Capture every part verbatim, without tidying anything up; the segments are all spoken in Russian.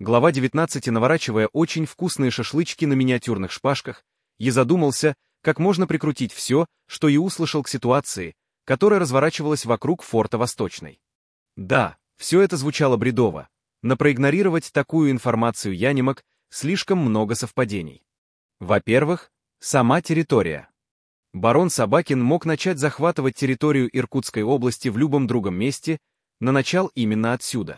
Глава девятнадцать. Наворачивая очень вкусные шашлычки на миниатюрных шпажках, я задумался, как можно прикрутить все, что и услышал к ситуации, которая разворачивалась вокруг форта Восточный. Да, все это звучало бредово, но проигнорировать такую информацию я не мог, слишком много совпадений. Во-первых, сама территория. Барон Собакин мог начать захватывать территорию Иркутской области в любом другом месте, но начал именно отсюда.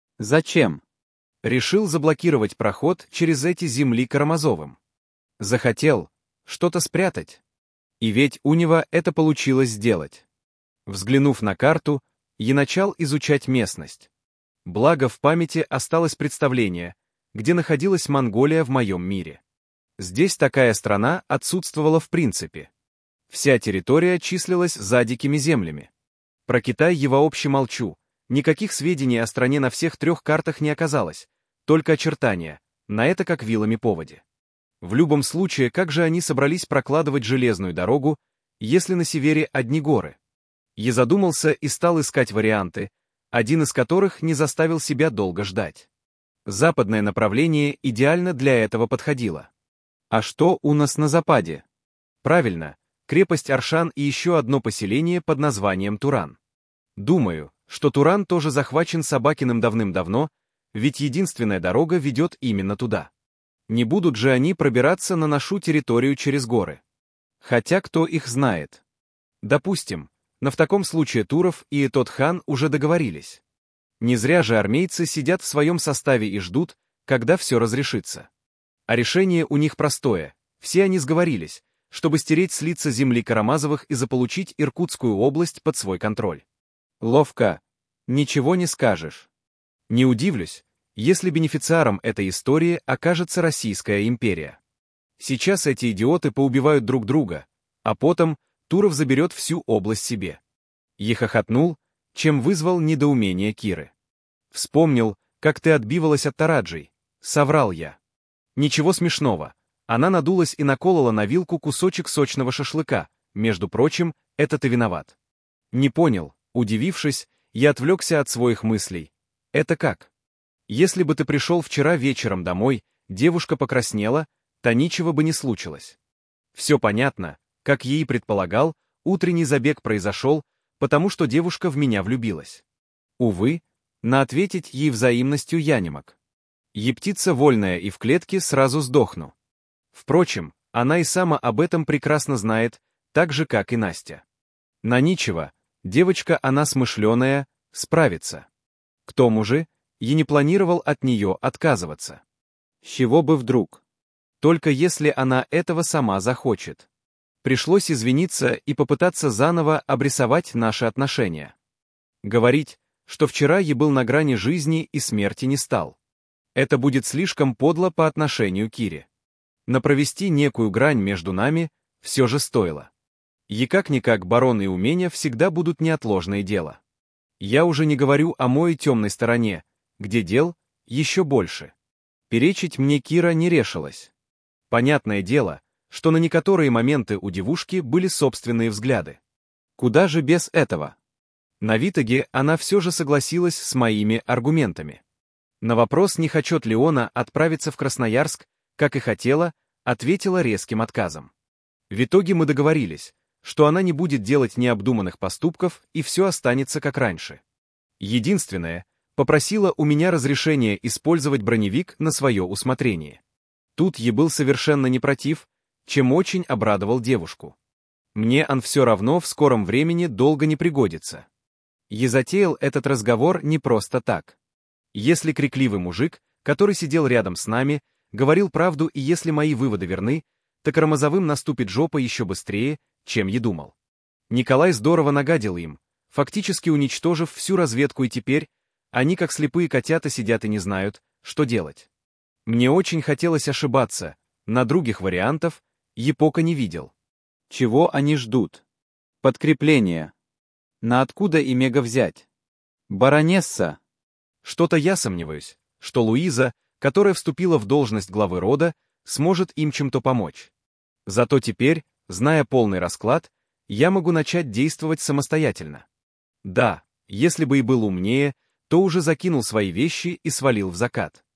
Зачем? Решил заблокировать проход через эти земли Карамазовым. Захотел что-то спрятать. И ведь у него это получилось сделать. Взглянув на карту, я начал изучать местность. Благо в памяти осталось представление, где находилась Монголия в моем мире. Здесь такая страна отсутствовала в принципе. Вся территория числилась за дикими землями. Про Китай я вообще молчу, никаких сведений о стране на всех трех картах не оказалось, только очертания, на это как вилами по воде. В любом случае, как же они собрались прокладывать железную дорогу, если на севере одни горы? Я задумался и стал искать варианты, один из которых не заставил себя долго ждать. Западное направление идеально для этого подходило. А что у нас на западе? Правильно, крепость Аршан и еще одно поселение под названием Туран. Думаю, что Туран тоже захвачен Собакиным давным-давно, ведь единственная дорога ведет именно туда. Не будут же они пробираться на нашу территорию через горы. Хотя кто их знает. Допустим, но в таком случае Туров и тот хан уже договорились. Не зря же армейцы сидят в своем составе и ждут, когда все разрешится. А решение у них простое, все они сговорились, чтобы стереть с лица земли Карамазовых и заполучить Иркутскую область под свой контроль. Ловко. Ничего не скажешь. Не удивлюсь, если бенефициаром этой истории окажется Российская империя. Сейчас эти идиоты поубивают друг друга, а потом Туров заберет всю область себе. Я хохотнул, чем вызвал недоумение Киры. Вспомнил, как ты отбивалась от Тараджей. Соврал я. Ничего смешного. Она надулась и наколола на вилку кусочек сочного шашлыка. Между прочим, это ты виноват. Не понял. Удивившись, я отвлекся от своих мыслей. Это как? Если бы ты пришел вчера вечером домой, девушка покраснела, то ничего бы не случилось. Все понятно, как я и предполагал, утренний забег произошел, потому что девушка в меня влюбилась. Увы, на ответить ей взаимностью я не мог. Е птица вольная и в клетке сразу сдохну. Впрочем, она и сама об этом прекрасно знает, так же, как и Настя. На ничего, девочка она смышленая, справится. К тому же, я не планировал от нее отказываться. С чего бы вдруг? Только если она этого сама захочет. Пришлось извиниться и попытаться заново обрисовать наши отношения. Говорить, что вчера я был на грани жизни и смерти не стал. Это будет слишком подло по отношению к Кире. Но провести некую грань между нами все же стоило. И как-никак барон и умения всегда будут неотложное дело. Я уже не говорю о моей темной стороне, где дел еще больше. Перечить мне Кира не решилась. Понятное дело, что на некоторые моменты у девушки были собственные взгляды. Куда же без этого? На Витаге она все же согласилась с моими аргументами. На вопрос, не хочет ли она отправиться в Красноярск, как и хотела, ответила резким отказом. В итоге мы договорились, что она не будет делать необдуманных поступков и все останется как раньше. Единственное, попросила у меня разрешения использовать броневик на свое усмотрение. Тут я был совершенно не против, чем очень обрадовал девушку. Мне он все равно в скором времени долго не пригодится. Я затеял этот разговор не просто так. Если крикливый мужик, который сидел рядом с нами, говорил правду, и если мои выводы верны, то Карамазовым наступит жопа еще быстрее, чем я думал. Николай здорово нагадил им, фактически уничтожив всю разведку, и теперь они, как слепые котята, сидят и не знают, что делать. Мне очень хотелось ошибаться, на других вариантов я пока не видел. Чего они ждут? Подкрепление. На откуда и мега взять? Баронесса. Что-то я сомневаюсь, что Луиза, которая вступила в должность главы рода, сможет им чем-то помочь. Зато теперь, зная полный расклад, я могу начать действовать самостоятельно. Да, если бы и был умнее, то уже закинул свои вещи и свалил в закат.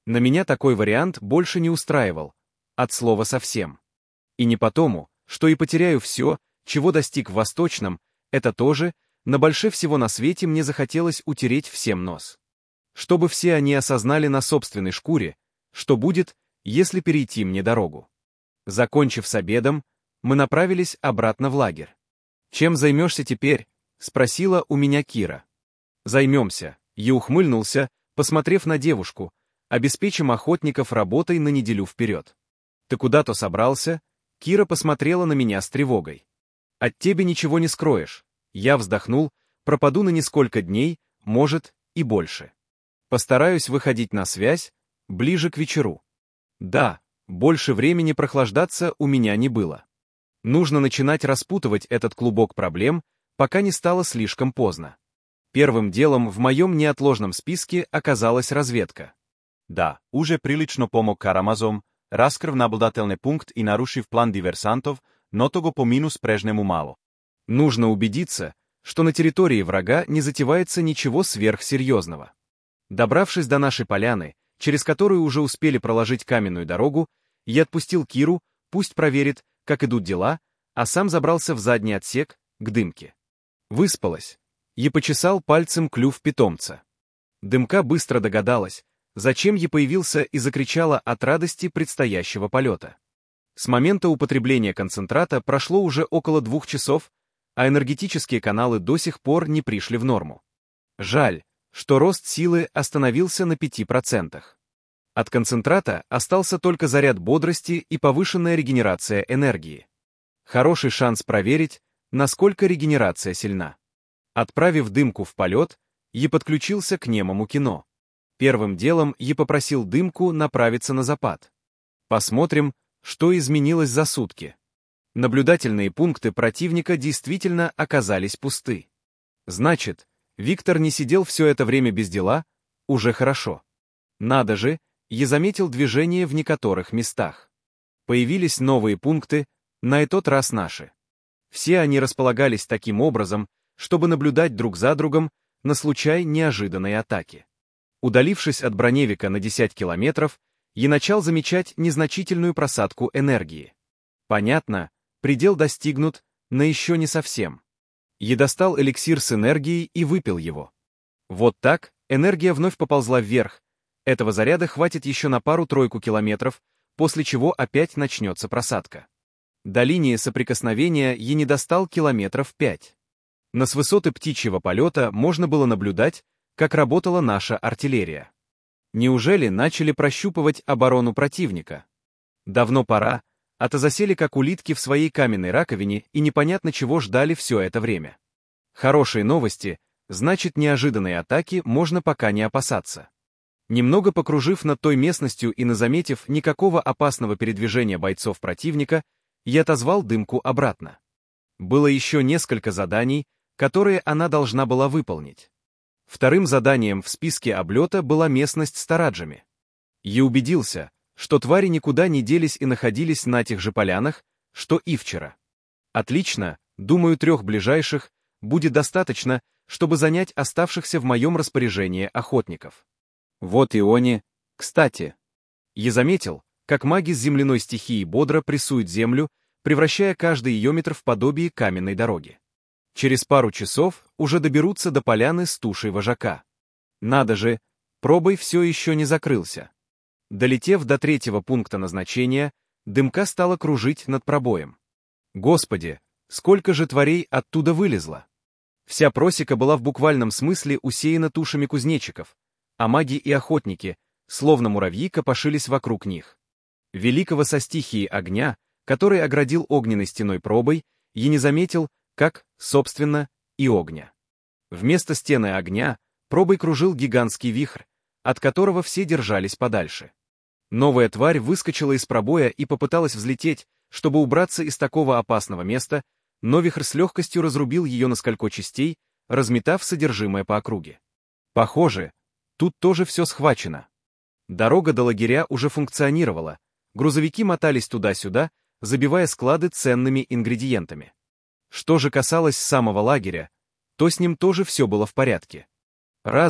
На меня такой вариант больше не устраивал, от слова совсем. И не потому, что и потеряю все, чего достиг в Восточном, это тоже, на больше всего на свете мне захотелось утереть всем нос. Чтобы все они осознали на собственной шкуре, что будет, если перейти мне дорогу. Закончив с обедом, мы направились обратно в лагерь. «Чем займешься теперь?» — спросила у меня Кира. «Займемся», — я ухмыльнулся, посмотрев на девушку, «обеспечим охотников работой на неделю вперед». «Ты куда-то собрался?» Кира посмотрела на меня с тревогой. «От тебя ничего не скроешь». Я вздохнул, пропаду на несколько дней, может, и больше. Постараюсь выходить на связь ближе к вечеру. Да, больше времени прохлаждаться у меня не было. Нужно начинать распутывать этот клубок проблем, пока не стало слишком поздно. Первым делом в моем неотложном списке оказалась разведка. Да, уже прилично помог Карамазом, раскрыв наблюдательный пункт и нарушив план диверсантов, но того по минус прежнему мало. Нужно убедиться, что на территории врага не затевается ничего сверхсерьезного. Добравшись до нашей поляны, через которую уже успели проложить каменную дорогу, я отпустил Киру, пусть проверит, как идут дела, а сам забрался в задний отсек, к Дымке. Выспалась. Я почесал пальцем клюв питомца. Дымка быстро догадалась, зачем я появился, и закричала от радости предстоящего полета. С момента употребления концентрата прошло уже около двух часов, а энергетические каналы до сих пор не пришли в норму. Жаль, что рост силы остановился на пяти процентах. От концентрата остался только заряд бодрости и повышенная регенерация энергии. Хороший шанс проверить, насколько регенерация сильна. Отправив Дымку в полет, я подключился к немому кино. Первым делом я попросил Дымку направиться на запад. Посмотрим, что изменилось за сутки. Наблюдательные пункты противника действительно оказались пусты. Значит, Виктор не сидел все это время без дела, уже хорошо. Надо же, я заметил движение в некоторых местах. Появились новые пункты, на этот раз наши. Все они располагались таким образом, чтобы наблюдать друг за другом на случай неожиданной атаки. Удалившись от Броневика на десять километров, я начал замечать незначительную просадку энергии. Понятно, предел достигнут, но еще не совсем. Я достал эликсир с энергией и выпил его. Вот так, энергия вновь поползла вверх. Этого заряда хватит еще на пару-тройку километров, после чего опять начнется просадка. До линии соприкосновения я не достал километров пять. Но с высоты птичьего полета можно было наблюдать, как работала наша артиллерия. Неужели начали прощупывать оборону противника? Давно пора, а то засели как улитки в своей каменной раковине и непонятно чего ждали все это время. Хорошие новости, значит, неожиданные атаки можно пока не опасаться. Немного покружив над той местностью и не заметив никакого опасного передвижения бойцов противника, я отозвал Дымку обратно. Было еще несколько заданий, которые она должна была выполнить. Вторым заданием в списке облета была местность с тараджами. Я убедился, что твари никуда не делись и находились на тех же полянах, что и вчера. Отлично, думаю, трех ближайших будет достаточно, чтобы занять оставшихся в моем распоряжении охотников. Вот и они, кстати. Я заметил, как маги с земляной стихией бодро прессуют землю, превращая каждый ее метр в подобие каменной дороги. Через пару часов уже доберутся до поляны с тушей вожака. Надо же, пробой все еще не закрылся. Долетев до третьего пункта назначения, Дымка стала кружить над пробоем. Господи, сколько же тварей оттуда вылезло! Вся просека была в буквальном смысле усеяна тушами кузнечиков, а маги и охотники, словно муравьи, копошились вокруг них. Великого со стихией огня, который оградил огненной стеной пробой, я не заметил, как, собственно, и огня. Вместо стены огня пробой кружил гигантский вихрь, от которого все держались подальше. Новая тварь выскочила из пробоя и попыталась взлететь, чтобы убраться из такого опасного места, но вихрь с легкостью разрубил ее на сколько частей, разметав содержимое по округе. Похоже, тут тоже все схвачено. Дорога до лагеря уже функционировала, грузовики мотались туда-сюда, забивая склады ценными ингредиентами. Что же касалось самого лагеря, то с ним тоже все было в порядке. Разве,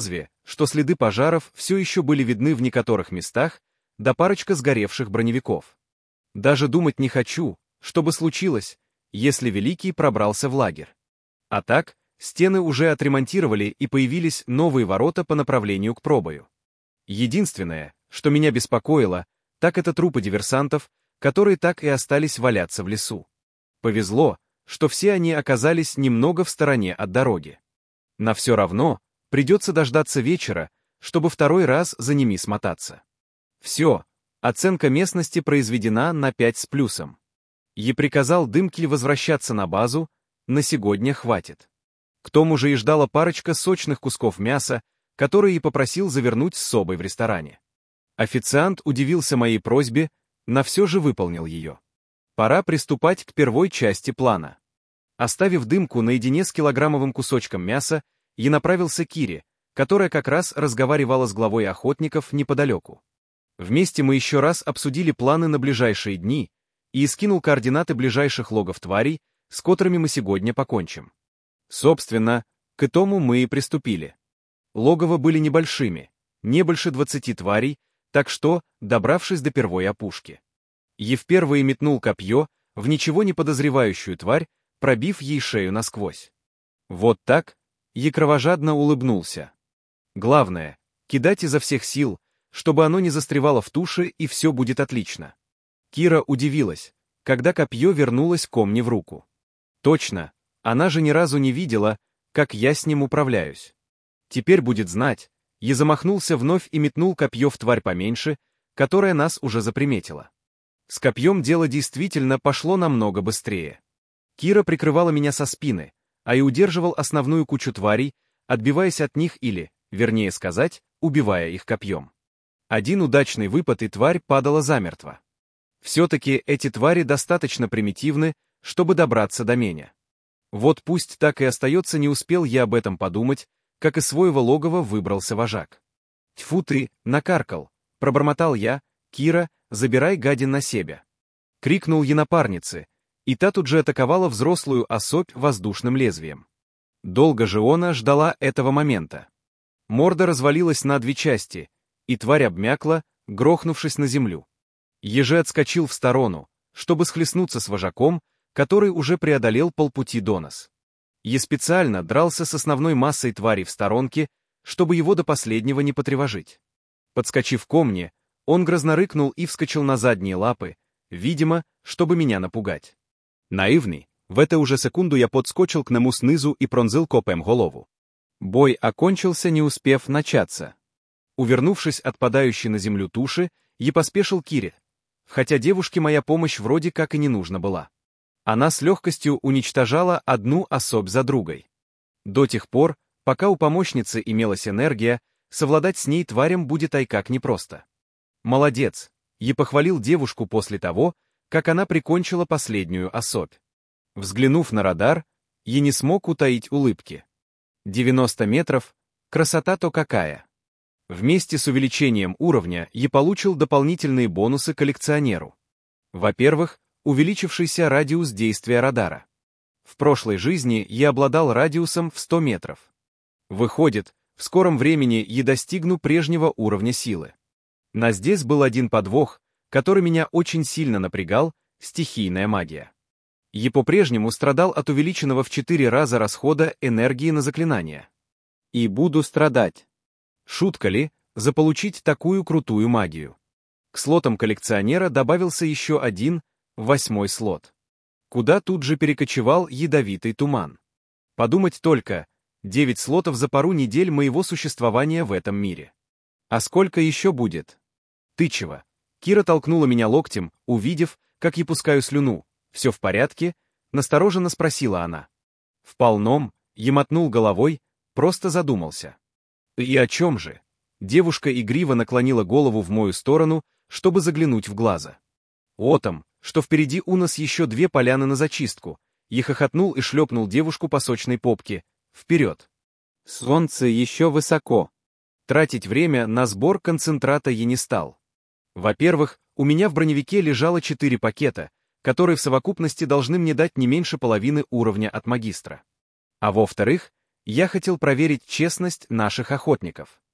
что следы пожаров все еще были видны в некоторых местах, да парочка сгоревших броневиков. Даже думать не хочу, что бы случилось, если Великий пробрался в лагерь. А так, стены уже отремонтировали и появились новые ворота по направлению к пробою. Единственное, что меня беспокоило, так это трупы диверсантов, которые так и остались валяться в лесу. Повезло, что все они оказались немного в стороне от дороги. На все равно придется дождаться вечера, чтобы второй раз за ними смотаться. Все, оценка местности произведена на пять с плюсом. Я приказал Дымкель возвращаться на базу, на сегодня хватит. К тому же и ждала парочка сочных кусков мяса, которые и попросил завернуть с собой в ресторане. Официант удивился моей просьбе, но все же выполнил ее. Пора приступать к первой части плана. Оставив Дымку наедине с килограммовым кусочком мяса, я направился к Кире, которая как раз разговаривала с главой охотников неподалеку. Вместе мы еще раз обсудили планы на ближайшие дни и скинул координаты ближайших логов тварей, с которыми мы сегодня покончим. Собственно, к этому мы и приступили. Логово были небольшими, не больше двадцати тварей, так что, добравшись до первой опушки, я впервые метнул копье в ничего не подозревающую тварь, пробив ей шею насквозь. Вот так, я кровожадно улыбнулся. Главное — кидать изо всех сил, чтобы оно не застревало в туше, и все будет отлично. Кира удивилась, когда копье вернулось ко мне в руку. Точно, она же ни разу не видела, как я с ним управляюсь. Теперь будет знать, я замахнулся вновь и метнул копье в тварь поменьше, которая нас уже заприметила. С копьем дело действительно пошло намного быстрее. Кира прикрывала меня со спины, а и удерживал основную кучу тварей, отбиваясь от них или, вернее сказать, убивая их копьем. Один удачный выпад, и тварь падала замертво. Все-таки эти твари достаточно примитивны, чтобы добраться до меня. Вот пусть так и остается, не успел я об этом подумать, как из своего логова выбрался вожак. «Тьфу ты, накаркал!» — пробормотал я. «Кира, забирай гадин на себя!» — крикнул я напарнице, и та тут же атаковала взрослую особь воздушным лезвием. Долго же она ждала этого момента. Морда развалилась на две части, и тварь обмякла, грохнувшись на землю. Еже отскочил в сторону, чтобы схлестнуться с вожаком, который уже преодолел полпути до нас. Я специально дрался с основной массой твари в сторонке, чтобы его до последнего не потревожить. Подскочив ко мне, он грозно рыкнул и вскочил на задние лапы, видимо, чтобы меня напугать. Наивный, в эту уже секунду я подскочил к нему снизу и пронзил копьем голову. Бой окончился, не успев начаться. Увернувшись от падающей на землю туши, я поспешил к Кире, хотя девушке моя помощь вроде как и не нужна была. Она с легкостью уничтожала одну особь за другой. До тех пор, пока у помощницы имелась энергия, совладать с ней тварям будет ай как непросто. Молодец, я похвалил девушку после того, как она прикончила последнюю особь. Взглянув на радар, я не смог утаить улыбки. девяносто метров, красота-то какая! Вместе с увеличением уровня я получил дополнительные бонусы коллекционеру. Во-первых, увеличившийся радиус действия радара. В прошлой жизни я обладал радиусом в сто метров. Выходит, в скором времени я достигну прежнего уровня силы. Но здесь был один подвох, который меня очень сильно напрягал — стихийная магия. Я по-прежнему страдал от увеличенного в четыре раза расхода энергии на заклинания. И буду страдать. Шутка ли, заполучить такую крутую магию? К слотам коллекционера добавился еще один, восьмой слот. Куда тут же перекочевал ядовитый туман. Подумать только, девять слотов за пару недель моего существования в этом мире. А сколько еще будет? Тычево. Кира толкнула меня локтем, увидев, как я пускаю слюну. «Все в порядке?» — настороженно спросила она. В полном, я мотнул головой, просто задумался. И о чем же? Девушка игриво наклонила голову в мою сторону, чтобы заглянуть в глаза. О том, что впереди у нас еще две поляны на зачистку. Я хохотнул и шлепнул девушку по сочной попке. Вперед! Солнце еще высоко. Тратить время на сбор концентрата я не стал. Во-первых, у меня в броневике лежало четыре пакета, которые в совокупности должны мне дать не меньше половины уровня от магистра. А во-вторых, я хотел проверить честность наших охотников.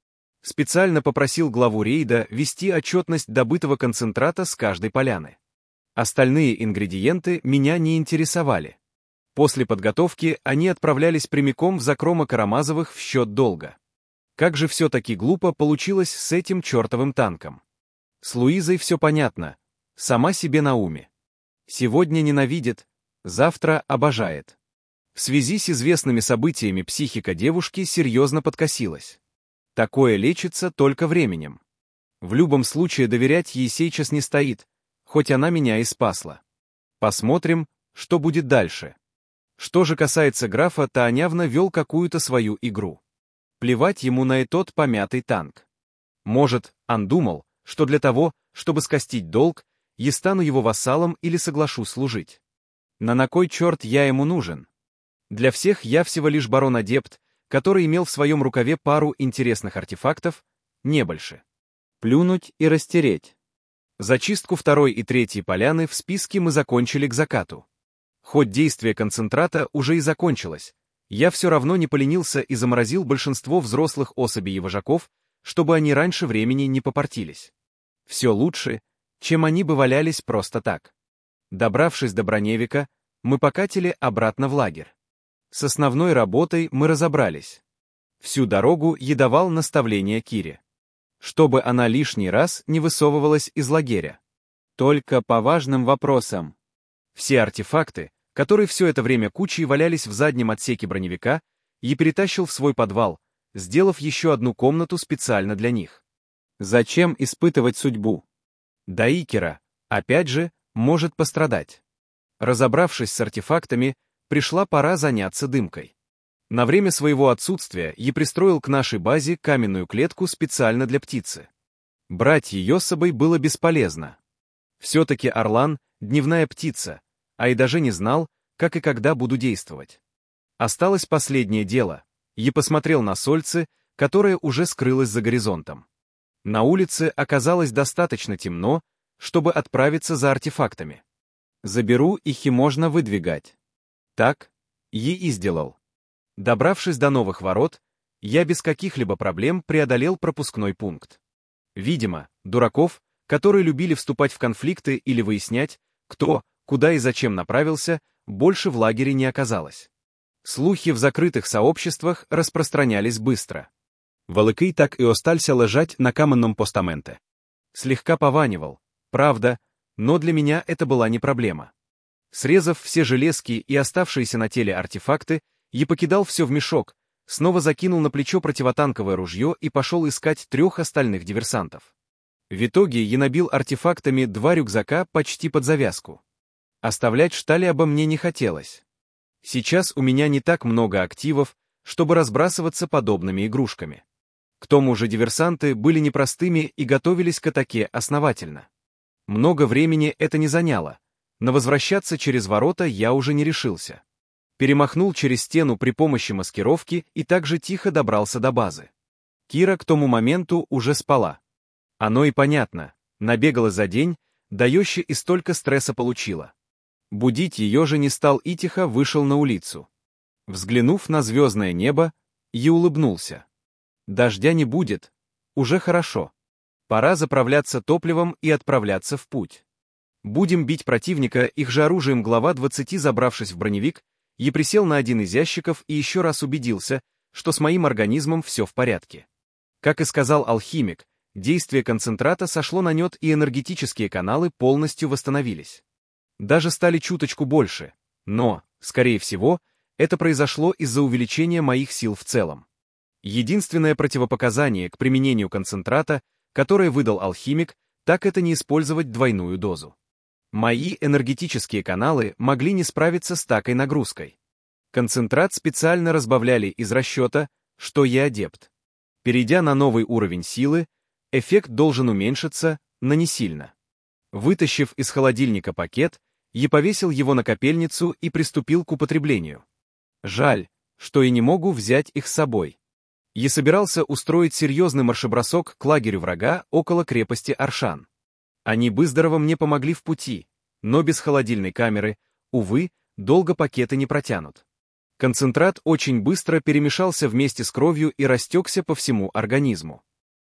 Специально попросил главу рейда вести отчетность добытого концентрата с каждой поляны. Остальные ингредиенты меня не интересовали. После подготовки они отправлялись прямиком в закромы Карамазовых в счет долга. Как же все-таки глупо получилось с этим чертовым танком. С Луизой все понятно, сама себе на уме. Сегодня ненавидит, завтра обожает. В связи с известными событиями психика девушки серьезно подкосилась. Такое лечится только временем. В любом случае доверять ей сейчас не стоит, хоть она меня и спасла. Посмотрим, что будет дальше. Что же касается графа, то он явно вел какую-то свою игру. Плевать ему на этот помятый танк. Может, он думал, что для того, чтобы скостить долг, я стану его вассалом или соглашусь служить. На на кой черт я ему нужен? Для всех я всего лишь барон-адепт, который имел в своем рукаве пару интересных артефактов, не больше. Плюнуть и растереть. Зачистку второй и третьей поляны в списке мы закончили к закату. Хоть действие концентрата уже и закончилось, я все равно не поленился и заморозил большинство взрослых особей и вожаков, чтобы они раньше времени не попортились. Все лучше, чем они бы валялись просто так. Добравшись до Броневика, мы покатили обратно в лагерь. С основной работой мы разобрались. Всю дорогу я давал наставления Кире, чтобы она лишний раз не высовывалась из лагеря. Только по важным вопросам. Все артефакты, которые все это время кучей валялись в заднем отсеке броневика, я перетащил в свой подвал, сделав еще одну комнату специально для них. Зачем испытывать судьбу? Да и Кира, опять же, может пострадать. Разобравшись с артефактами, пришла пора заняться дымкой. На время своего отсутствия я пристроил к нашей базе каменную клетку специально для птицы. Брать ее с собой было бесполезно. Все-таки орлан — дневная птица, а и даже не знал, как и когда буду действовать. Осталось последнее дело. Я посмотрел на Сольце, которое уже скрылось за горизонтом. На улице оказалось достаточно темно, чтобы отправиться за артефактами. Заберу их и можно выдвигать. Так, я и сделал. Добравшись до новых ворот, я без каких-либо проблем преодолел пропускной пункт. Видимо, дураков, которые любили вступать в конфликты или выяснять, кто, куда и зачем направился, больше в лагере не оказалось. Слухи в закрытых сообществах распространялись быстро. Великий так и остался лежать на каменном постаменте. Слегка пованивал, правда, но для меня это была не проблема. Срезав все железки и оставшиеся на теле артефакты, я покидал все в мешок, снова закинул на плечо противотанковое ружье и пошел искать трех остальных диверсантов. В итоге я набил артефактами два рюкзака почти под завязку. Оставлять Шталиаба мне не хотелось. Сейчас у меня не так много активов, чтобы разбрасываться подобными игрушками. К тому же диверсанты были непростыми и готовились к атаке основательно. Много времени это не заняло, но возвращаться через ворота я уже не решился. Перемахнул через стену при помощи маскировки и также тихо добрался до базы. Кира к тому моменту уже спала. Оно и понятно, набегалась за день, дающий и столько стресса получила. Будить ее же не стал и тихо вышел на улицу. Взглянув на звездное небо, я улыбнулся. Дождя не будет, уже хорошо. Пора заправляться топливом и отправляться в путь. Будем бить противника их же оружием. Глава двадцати. Забравшись в броневик, я присел на один из ящиков и еще раз убедился, что с моим организмом все в порядке. Как и сказал алхимик, действие концентрата сошло на нет и энергетические каналы полностью восстановились. Даже стали чуточку больше, но, скорее всего, это произошло из-за увеличения моих сил в целом. Единственное противопоказание к применению концентрата, которое выдал алхимик, так это не использовать двойную дозу. Мои энергетические каналы могли не справиться с такой нагрузкой. Концентрат специально разбавляли из расчета, что я адепт. Перейдя на новый уровень силы, эффект должен уменьшиться, но не сильно. Вытащив из холодильника пакет, я повесил его на капельницу и приступил к употреблению. Жаль, что и не могу взять их с собой. Я собирался устроить серьезный маршебросок к лагерю врага около крепости Аршан. Они бы здорово мне помогли в пути, но без холодильной камеры, увы, долго пакеты не протянут. Концентрат очень быстро перемешался вместе с кровью и растекся по всему организму.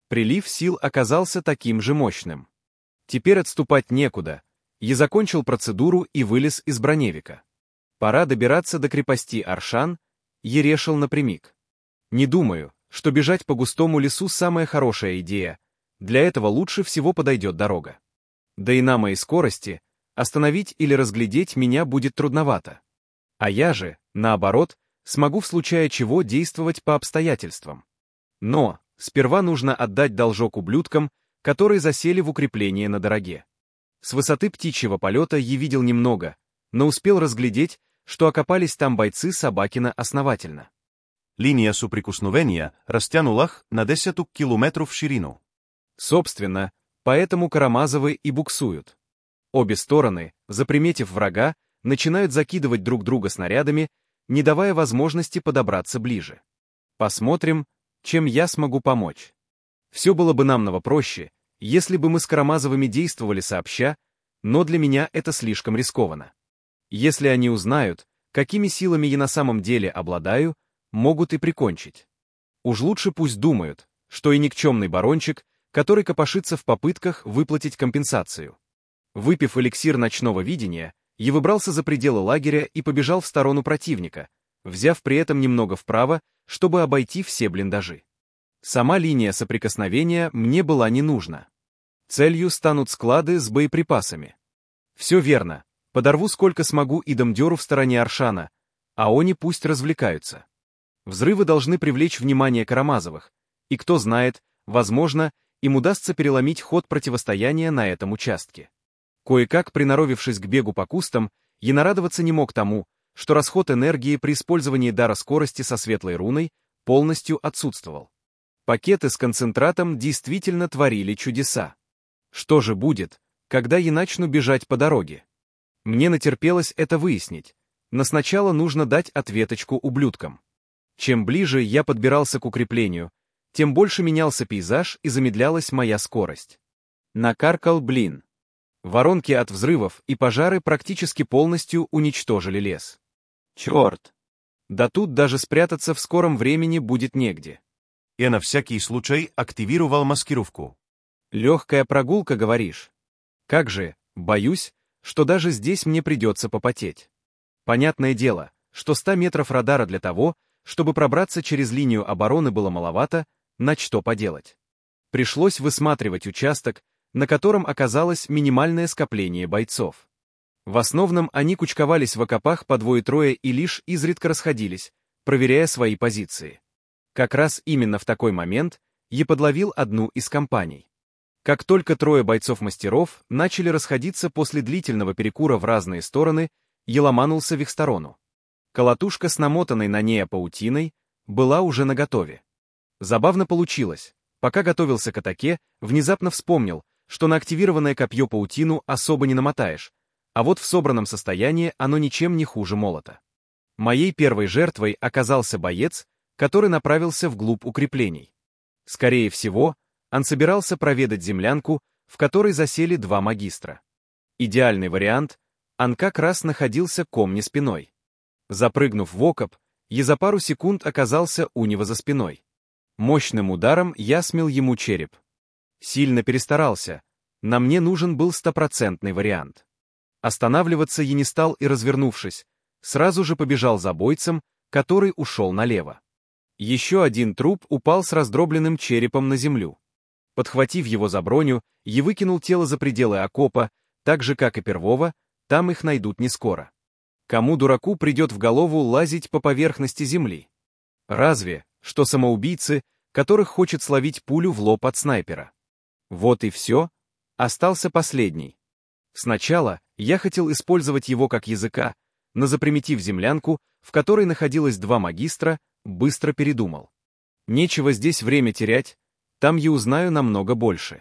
Прилив сил оказался таким же мощным. Теперь отступать некуда. Я закончил процедуру и вылез из броневика. Пора добираться до крепости Аршан, я решил напрямик. Не думаю, что бежать по густому лесу самая хорошая идея, для этого лучше всего подойдет дорога. Да и на моей скорости остановить или разглядеть меня будет трудновато. А я же, наоборот, смогу в случае чего действовать по обстоятельствам. Но сперва нужно отдать должок ублюдкам, которые засели в укрепление на дороге. С высоты птичьего полета я видел немного, но успел разглядеть, что окопались там бойцы Собакина основательно. Линия соприкосновения растянулась на десяток километров в ширину. Собственно, поэтому Карамазовы и буксуют. Обе стороны, заприметив врага, начинают закидывать друг друга снарядами, не давая возможности подобраться ближе. Посмотрим, чем я смогу помочь. Все было бы намного проще, если бы мы с Карамазовыми действовали сообща, но для меня это слишком рискованно. Если они узнают, какими силами я на самом деле обладаю, могут и прикончить. Уж лучше пусть думают, что и никчемный барончик, который копошится в попытках выплатить компенсацию. Выпив эликсир ночного видения, я выбрался за пределы лагеря и побежал в сторону противника, взяв при этом немного вправо, чтобы обойти все блиндажи. Сама линия соприкосновения мне была не нужна. Целью станут склады с боеприпасами. Все верно, подорву сколько смогу и домдеру в стороне Аршана, а они пусть развлекаются. Взрывы должны привлечь внимание Карамазовых, и кто знает, возможно, им удастся переломить ход противостояния на этом участке. Кое-как приноровившись к бегу по кустам, я нарадоваться не мог тому, что расход энергии при использовании дара скорости со светлой руной полностью отсутствовал. Пакеты с концентратом действительно творили чудеса. Что же будет, когда я начну бежать по дороге? Мне натерпелось это выяснить, но сначала нужно дать ответочку ублюдкам. Чем ближе я подбирался к укреплению, тем больше менялся пейзаж и замедлялась моя скорость. Накаркал блин. Воронки от взрывов и пожары практически полностью уничтожили лес. Черт! Да тут даже спрятаться в скором времени будет негде. Я на всякий случай активировал маскировку. Легкая прогулка, говоришь? Как же, боюсь, что даже здесь мне придется попотеть. Понятное дело, что ста метров радара для того, чтобы пробраться через линию обороны было маловато, на что поделать. Пришлось высматривать участок, на котором оказалось минимальное скопление бойцов. В основном они кучковались в окопах по двое-трое и лишь изредка расходились, проверяя свои позиции. Как раз именно в такой момент я подловил одну из компаний. Как только трое бойцов-мастеров начали расходиться после длительного перекура в разные стороны, я ломанулся в их сторону. Колотушка с намотанной на ней паутиной была уже наготове. Забавно получилось. Пока готовился к атаке, внезапно вспомнил, что на активированное копье паутину особо не намотаешь, а вот в собранном состоянии оно ничем не хуже молота. Моей первой жертвой оказался боец, который направился вглубь укреплений. Скорее всего, он собирался проведать землянку, в которой засели два магистра. Идеальный вариант, он как раз находился ко мне спиной. Запрыгнув в окоп, я за пару секунд оказался у него за спиной. Мощным ударом я смел ему череп. Сильно перестарался, на мне нужен был стопроцентный вариант. Останавливаться я не стал и, развернувшись, сразу же побежал за бойцем, который ушел налево. Еще один труп упал с раздробленным черепом на землю. Подхватив его за броню, я выкинул тело за пределы окопа, так же, как и первого, там их найдут не скоро. Кому дураку придет в голову лазить по поверхности земли? Разве, что самоубийцы, которых хочет словить пулю в лоб от снайпера. Вот и все, остался последний. Сначала я хотел использовать его как языка, но заприметив землянку, в которой находилось два магистра, быстро передумал. Нечего здесь время терять, там я узнаю намного больше.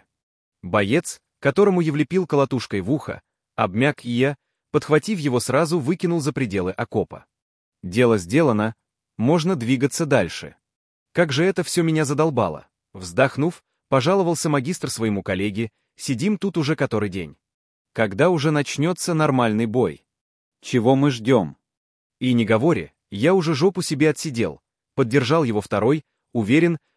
Боец, которому я влепил колотушкой в ухо, обмяк, и я, подхватив его, сразу выкинул за пределы окопа. Дело сделано, можно двигаться дальше. Как же это все меня задолбало. Вздохнув, пожаловался магистр своему коллеге, сидим тут уже который день. Когда уже начнется нормальный бой? Чего мы ждем? И не говори, я уже жопу себе отсидел, поддержал его второй, уверен,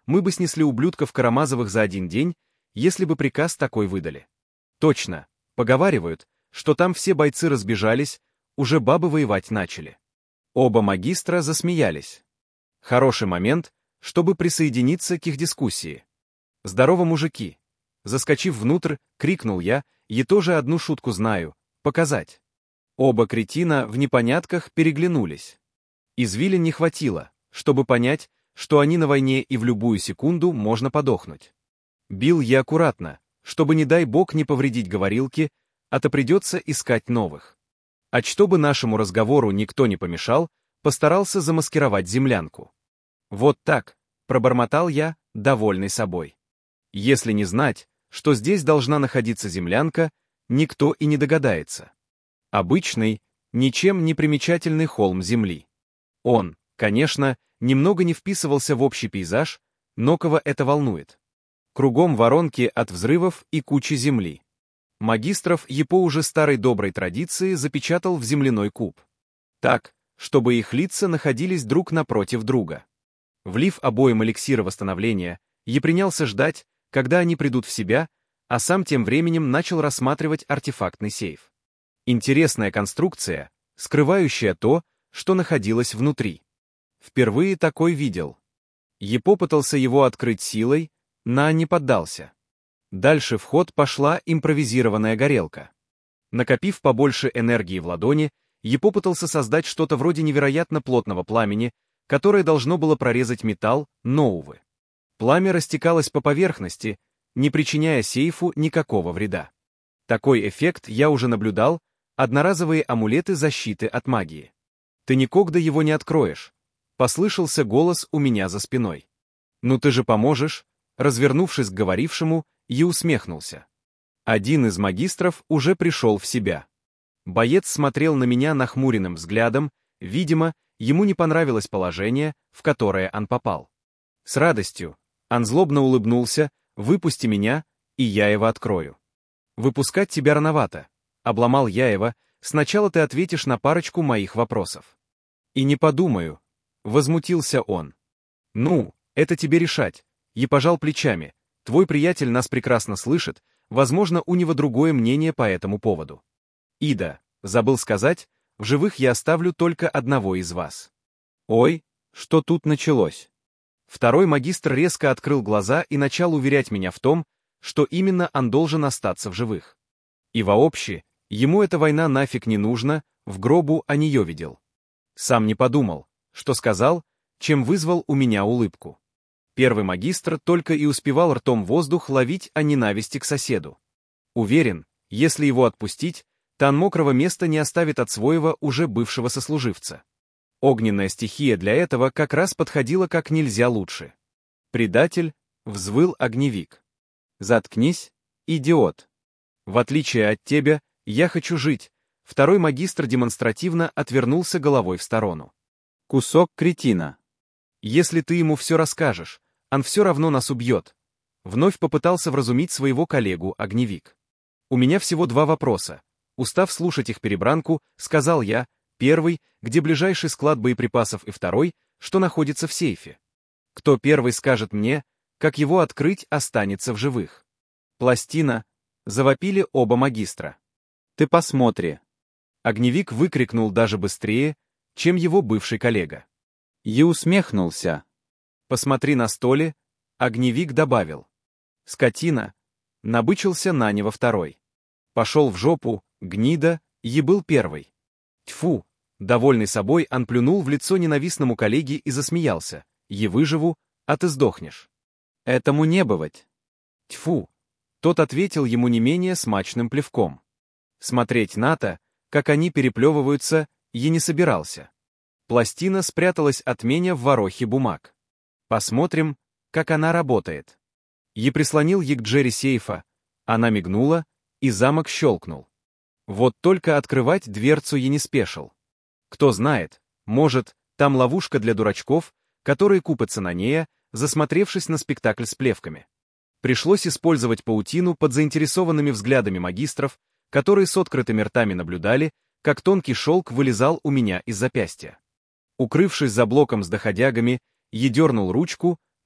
мы бы снесли ублюдков Карамазовых за один день, если бы приказ такой выдали. Точно, поговаривают, что там все бойцы разбежались, уже бабы воевать начали. Оба магистра засмеялись. Хороший момент, чтобы присоединиться к их дискуссии. «Здорово, мужики!» Заскочив внутрь, крикнул я, «Я тоже одну шутку знаю. Показать». Оба кретина в непонятках переглянулись. Извилин не хватило, чтобы понять, что они на войне и в любую секунду можно подохнуть. Бил я аккуратно, чтобы, не дай бог, не повредить говорилки, а то придется искать новых. А чтобы нашему разговору никто не помешал, постарался замаскировать землянку. «Вот так», — пробормотал я, довольный собой. Если не знать, что здесь должна находиться землянка, никто и не догадается. Обычный, ничем не примечательный холм земли. Он, конечно, немного не вписывался в общий пейзаж, но кого это волнует? Кругом воронки от взрывов и кучи земли. Магистров я по уже старой доброй традиции запечатал в земляной куб. Так, чтобы их лица находились друг напротив друга. Влив обоим эликсира восстановления, я принялся ждать, когда они придут в себя, а сам тем временем начал рассматривать артефактный сейф. Интересная конструкция, скрывающая то, что находилось внутри. Впервые такой видел. Я попытался его открыть силой, но не поддался. Дальше в ход пошла импровизированная горелка. Накопив побольше энергии в ладони, я попытался создать что-то вроде невероятно плотного пламени, которое должно было прорезать металл, но, увы. Пламя растекалось по поверхности, не причиняя сейфу никакого вреда. Такой эффект я уже наблюдал, одноразовые амулеты защиты от магии. «Ты никогда его не откроешь», — послышался голос у меня за спиной. «Ну ты же поможешь», — развернувшись к говорившему, я усмехнулся. Один из магистров уже пришел в себя. Боец смотрел на меня нахмуренным взглядом, видимо, ему не понравилось положение, в которое он попал. С радостью, он злобно улыбнулся, «Выпусти меня, и я его открою». «Выпускать тебя рановато», — обломал я его, «сначала ты ответишь на парочку моих вопросов». «И не подумаю», — возмутился он. «Ну, это тебе решать», — я пожал плечами, «твой приятель нас прекрасно слышит, возможно, у него другое мнение по этому поводу». «Ида, забыл сказать, в живых я оставлю только одного из вас». «Ой, что тут началось?» Второй магистр резко открыл глаза и начал уверять меня в том, что именно он должен остаться в живых. И вообще, ему эта война нафиг не нужна, в гробу о нее видел. Сам не подумал, что сказал, чем вызвал у меня улыбку. Первый магистр только и успевал ртом воздух ловить о ненависти к соседу. Уверен, если его отпустить, то он мокрого места не оставит от своего уже бывшего сослуживца. Огненная стихия для этого как раз подходила как нельзя лучше. «Предатель», — взвыл огневик. «Заткнись, идиот. В отличие от тебя, я хочу жить». Второй магистр демонстративно отвернулся головой в сторону. «Кусок кретина. Если ты ему все расскажешь, он все равно нас убьет». Вновь попытался вразумить своего коллегу огневик. «У меня всего два вопроса». Устав слушать их перебранку, сказал я, первый, где ближайший склад боеприпасов, и второй, что находится в сейфе. Кто первый скажет мне, как его открыть, останется в живых. «Пластина», — завопили оба магистра. «Ты посмотри». Огневик выкрикнул даже быстрее, чем его бывший коллега. Я усмехнулся. «Посмотри на столе», — огневик добавил. «Скотина», — набычился на него второй. «Пошел в жопу, гнида», и был первый. Тьфу, довольный собой, он плюнул в лицо ненавистному коллеге и засмеялся. «Я выживу, а ты сдохнешь». «Этому не бывать». Тьфу, тот ответил ему не менее смачным плевком. Смотреть на то, как они переплевываются, я не собирался. Пластина спряталась от меня в ворохе бумаг. Посмотрим, как она работает. Я прислонил ее к Джерри сейфа, она мигнула, и замок щелкнул. Вот только открывать дверцу я не спешил. Кто знает, может, там ловушка для дурачков, которые купятся на ней, засмотревшись на спектакль с плевками. Пришлось использовать паутину под заинтересованными взглядами магистров, которые с открытыми ртами наблюдали, как тонкий шелк вылезал у меня из запястья. Укрывшись за блоком с доходягами, я дернул ручку,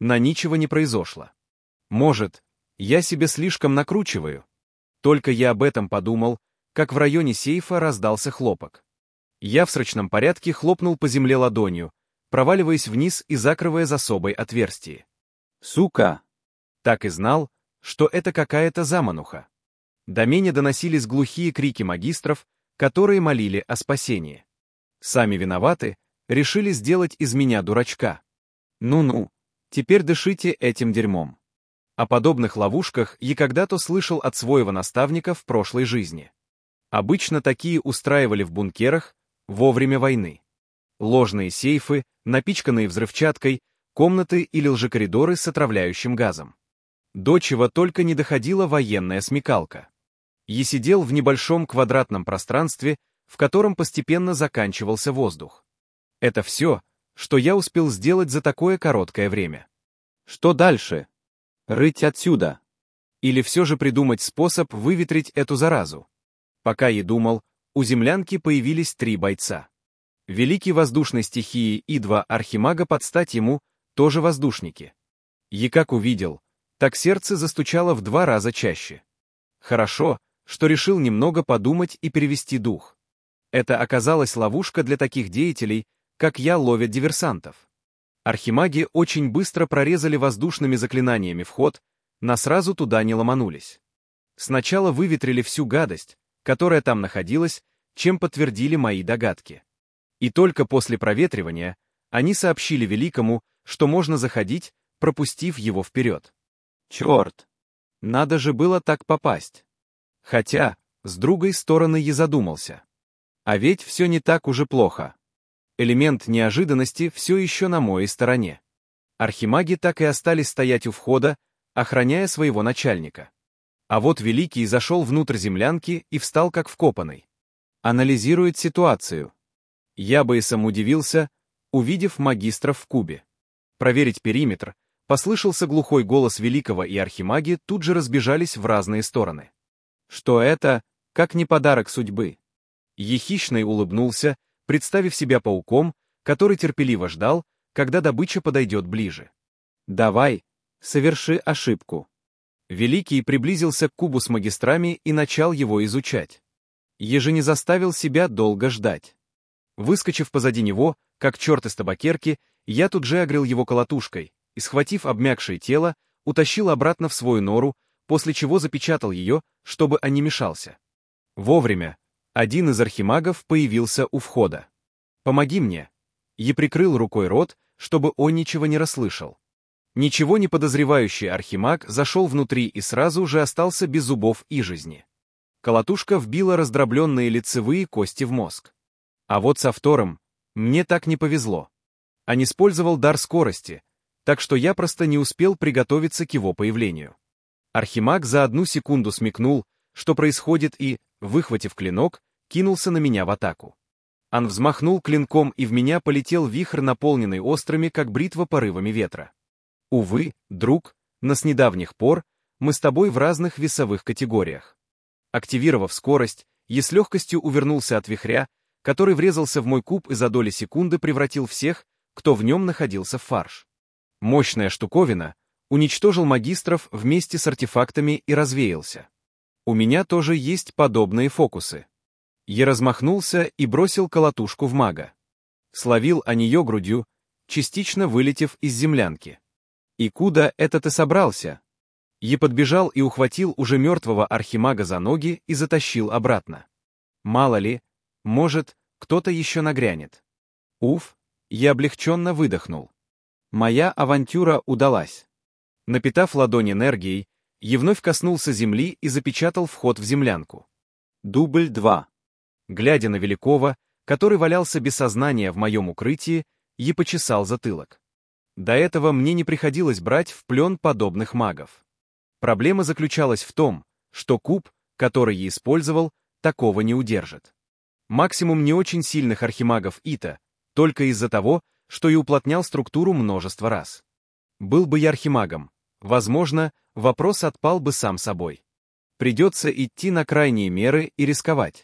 на ничего не произошло. Может, я себе слишком накручиваю? Только я об этом подумал, как в районе сейфа раздался хлопок. Я в срочном порядке хлопнул по земле ладонью, проваливаясь вниз и закрывая за собой отверстие. Сука! Так и знал, что это какая-то замануха. До меня доносились глухие крики магистров, которые молили о спасении. Сами виноваты, решили сделать из меня дурачка. Ну-ну, теперь дышите этим дерьмом. О подобных ловушках я когда-то слышал от своего наставника в прошлой жизни. Обычно такие устраивали в бункерах во время войны. Ложные сейфы, напичканные взрывчаткой, комнаты или лжекоридоры с отравляющим газом. До чего только не доходила военная смекалка. Я сидел в небольшом квадратном пространстве, в котором постепенно заканчивался воздух. Это все, что я успел сделать за такое короткое время. Что дальше? Рыть отсюда? Или все же придумать способ выветрить эту заразу? Пока я думал, у землянки появились три бойца. Великий воздушной стихии и два архимага под стать ему, тоже воздушники. Я как увидел, так сердце застучало в два раза чаще. Хорошо, что решил немного подумать и перевести дух. Это оказалась ловушка для таких деятелей, как я, ловят диверсантов. Архимаги очень быстро прорезали воздушными заклинаниями вход, но сразу туда не ломанулись. Сначала выветрили всю гадость, которая там находилась, чем подтвердили мои догадки. И только после проветривания они сообщили Великому, что можно заходить, пропустив его вперед. Черт! Надо же было так попасть. Хотя, с другой стороны я задумался. А ведь все не так уже плохо. Элемент неожиданности все еще на моей стороне. Архимаги так и остались стоять у входа, охраняя своего начальника. А вот Великий зашел внутрь землянки и встал как вкопанный. Анализирует ситуацию. Я бы и сам удивился, увидев магистров в кубе. Проверить периметр, послышался глухой голос Великого, и архимаги тут же разбежались в разные стороны. Что это, как не подарок судьбы? Ехичный улыбнулся, представив себя пауком, который терпеливо ждал, когда добыча подойдет ближе. «Давай, соверши ошибку». Великий приблизился к кубу с магистрами и начал его изучать. Еже не заставил себя долго ждать. Выскочив позади него, как черт из табакерки, я тут же огрел его колотушкой и, схватив обмякшее тело, утащил обратно в свою нору, после чего запечатал ее, чтобы он не мешался. Вовремя один из архимагов появился у входа. «Помоги мне!» Я прикрыл рукой рот, чтобы он ничего не расслышал. Ничего не подозревающий архимаг зашел внутри и сразу же остался без зубов и жизни. Колотушка вбила раздробленные лицевые кости в мозг. А вот со вторым мне так не повезло. Он использовал дар скорости, так что я просто не успел приготовиться к его появлению. Архимаг за одну секунду смекнул, что происходит, и, выхватив клинок, кинулся на меня в атаку. Он взмахнул клинком, и в меня полетел вихрь, наполненный острыми, как бритва, порывами ветра. Увы, друг, но с недавних пор мы с тобой в разных весовых категориях. Активировав скорость, я с легкостью увернулся от вихря, который врезался в мой куб и за доли секунды превратил всех, кто в нем находился, в фарш. Мощная штуковина уничтожил магистров вместе с артефактами и развеялся. У меня тоже есть подобные фокусы. Я размахнулся и бросил колотушку в мага. Словил о нее грудью, частично вылетев из землянки. «И куда это ты собрался?» Я подбежал и ухватил уже мертвого архимага за ноги и затащил обратно. Мало ли, может, кто-то еще нагрянет. Уф, я облегченно выдохнул. Моя авантюра удалась. Напитав ладонь энергией, я вновь коснулся земли и запечатал вход в землянку. Дубль два. Глядя на Великого, который валялся без сознания в моем укрытии, я почесал затылок. До этого мне не приходилось брать в плен подобных магов. Проблема заключалась в том, что куб, который я использовал, такого не удержит. Максимум не очень сильных архимагов Ита, только из-за того, что и уплотнял структуру множество раз. Был бы я архимагом, возможно, вопрос отпал бы сам собой. Придется идти на крайние меры и рисковать.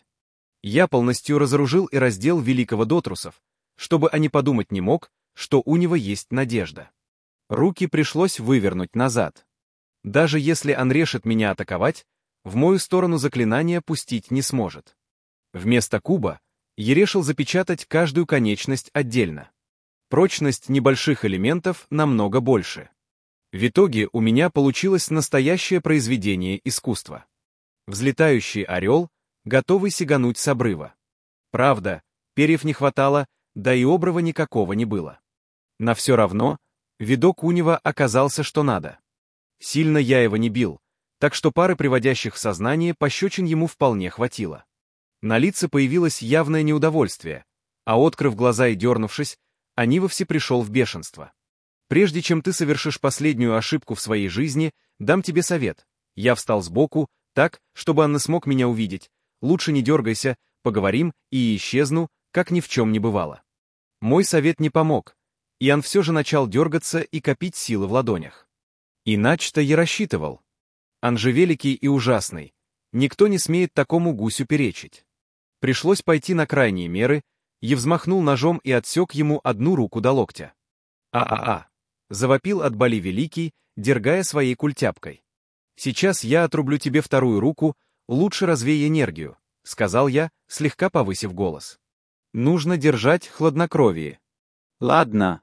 Я полностью разоружил и раздел Великого до трусов, чтобы они подумать не мог, что у него есть надежда. Руки пришлось вывернуть назад. Даже если он решит меня атаковать, в мою сторону заклинание пустить не сможет. Вместо куба я решил запечатать каждую конечность отдельно. Прочность небольших элементов намного больше. В итоге у меня получилось настоящее произведение искусства. Взлетающий орел, готовый сигануть с обрыва. Правда, перьев не хватало, да и обрыва никакого не было. Но все равно, видок у него оказался что надо. Сильно я его не бил, так что пары приводящих в сознание пощечин ему вполне хватило. На лице появилось явное неудовольствие, а открыв глаза и дернувшись, они вовсе пришел в бешенство. Прежде чем ты совершишь последнюю ошибку в своей жизни, дам тебе совет. Я встал сбоку, так, чтобы он не смог меня увидеть. Лучше не дергайся, поговорим, и исчезну, как ни в чем не бывало. Мой совет не помог, и он все же начал дергаться и копить силы в ладонях. Иначе-то я рассчитывал. Он же великий и ужасный. Никто не смеет такому гусю перечить. Пришлось пойти на крайние меры, я взмахнул ножом и отсек ему одну руку до локтя. «А-а-а!» — завопил от боли великий, дергая своей культяпкой. «Сейчас я отрублю тебе вторую руку, лучше развей энергию», — сказал я, слегка повысив голос. «Нужно держать хладнокровие». «Ладно,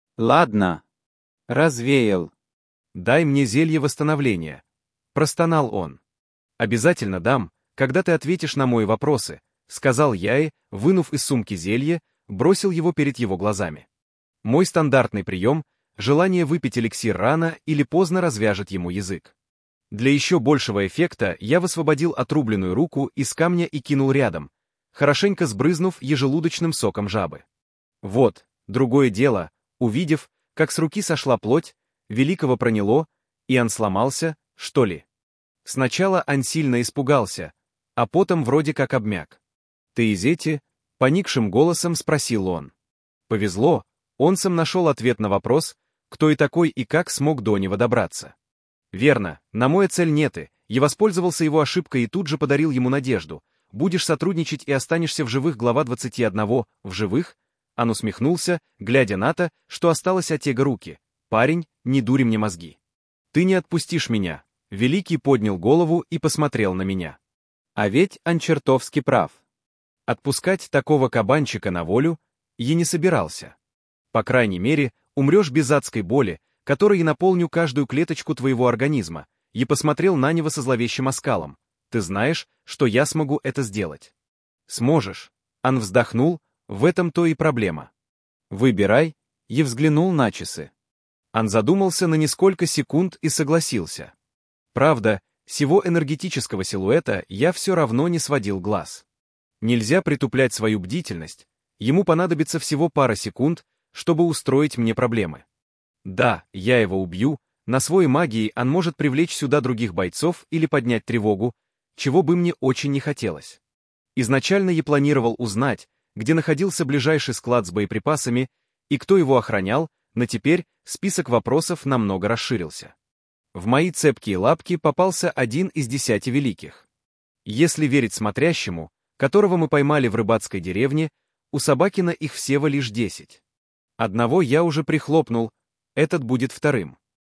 ладно, развеял». «Дай мне зелье восстановления», — простонал он. «Обязательно дам, когда ты ответишь на мои вопросы», — сказал я и, вынув из сумки зелье, бросил его перед его глазами. Мой стандартный прием — желание выпить эликсир рано или поздно развяжет ему язык. Для еще большего эффекта я высвободил отрубленную руку из камня и кинул рядом, хорошенько сбрызнув ежелудочным соком жабы. Вот, другое дело, увидев, как с руки сошла плоть, великого проняло, и он сломался, что ли. Сначала он сильно испугался, а потом вроде как обмяк. «Ты из эти?» — поникшим голосом спросил он. Повезло, он сам нашел ответ на вопрос, кто и такой и как смог до него добраться. Верно, на мою цель нет и, я воспользовался его ошибкой и тут же подарил ему надежду. Будешь сотрудничать и останешься в живых, глава двадцать один, в живых? Он усмехнулся, глядя на то, что осталось от тега руки. Парень, не дури мне мозги. Ты не отпустишь меня. Великий поднял голову и посмотрел на меня. А ведь он чертовски прав. Отпускать такого кабанчика на волю я не собирался. По крайней мере, умрешь без адской боли, которой я наполню каждую клеточку твоего организма, и посмотрел на него со зловещим оскалом. Ты знаешь, что я смогу это сделать. Сможешь. Он вздохнул, в этом-то и проблема. Выбирай, и взглянул на часы. Он задумался на несколько секунд и согласился. Правда, сего энергетического силуэта я все равно не сводил глаз. Нельзя притуплять свою бдительность, ему понадобится всего пара секунд, чтобы устроить мне проблемы. Да, я его убью, на свой магии он может привлечь сюда других бойцов или поднять тревогу, чего бы мне очень не хотелось. Изначально я планировал узнать, где находился ближайший склад с боеприпасами и кто его охранял, но теперь список вопросов намного расширился. В мои цепкие лапки попался один из десяти великих. Если верить смотрящему, которого мы поймали в рыбацкой деревне, у Собакина их всего лишь десять. Одного я уже прихлопнул, этот будет вторым.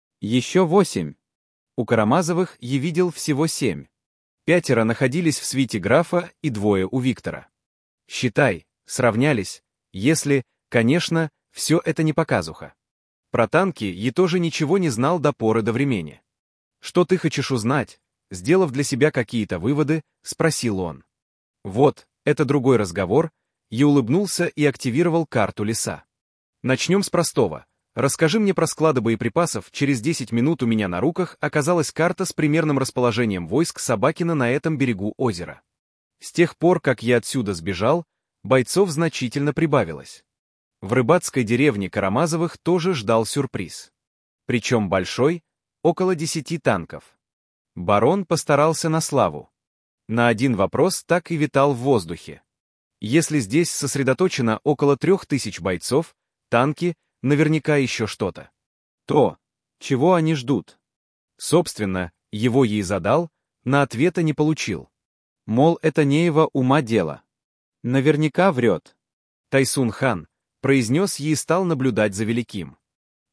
Еще восемь. У Карамазовых я видел всего семь. Пятеро находились в свите графа и двое у Виктора. Считай, сравнялись, если, конечно, все это не показуха. Про танки я тоже ничего не знал до поры до времени. «Что ты хочешь узнать?» Сделав для себя какие-то выводы, спросил он. Вот, это другой разговор, я улыбнулся и активировал карту леса. Начнем с простого. Расскажи мне про склады боеприпасов, через десять минут у меня на руках оказалась карта с примерным расположением войск Собакина на этом берегу озера. С тех пор, как я отсюда сбежал, бойцов значительно прибавилось. В рыбацкой деревне Карамазовых тоже ждал сюрприз. Причем большой, около десяти танков. Барон постарался на славу. На один вопрос так и витал в воздухе. Если здесь сосредоточено около трех тысяч бойцов, танки, наверняка еще что-то. То, чего они ждут. Собственно, его ей задал, на ответа не получил. Мол, это не его ума дело. Наверняка врет. Тайсун хан произнес ей и стал наблюдать за великим.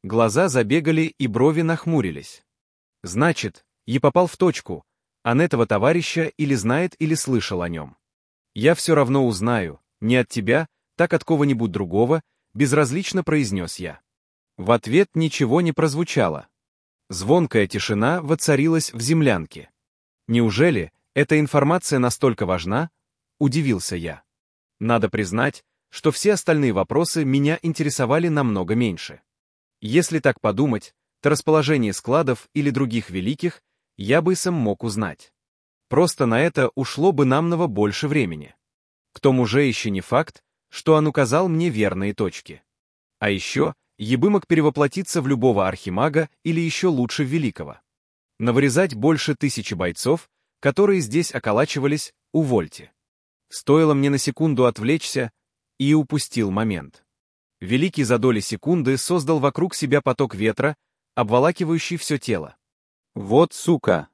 Глаза забегали и брови нахмурились. Значит, я попал в точку, а этого товарища или знает, или слышал о нем. Я все равно узнаю, не от тебя, так от кого-нибудь другого, безразлично произнес я. В ответ ничего не прозвучало. Звонкая тишина воцарилась в землянке. Неужели эта информация настолько важна? Удивился я. Надо признать, что все остальные вопросы меня интересовали намного меньше. Если так подумать, то расположение складов или других великих я бы сам мог узнать. Просто на это ушло бы намного больше времени. К тому же еще не факт, что он указал мне верные точки. А еще я бы мог перевоплотиться в любого архимага или еще лучше в великого. Навырезать больше тысячи бойцов, которые здесь околачивались, увольте. Стоило мне на секунду отвлечься, и упустил момент. Великий за доли секунды создал вокруг себя поток ветра, обволакивающий все тело. Вот сука!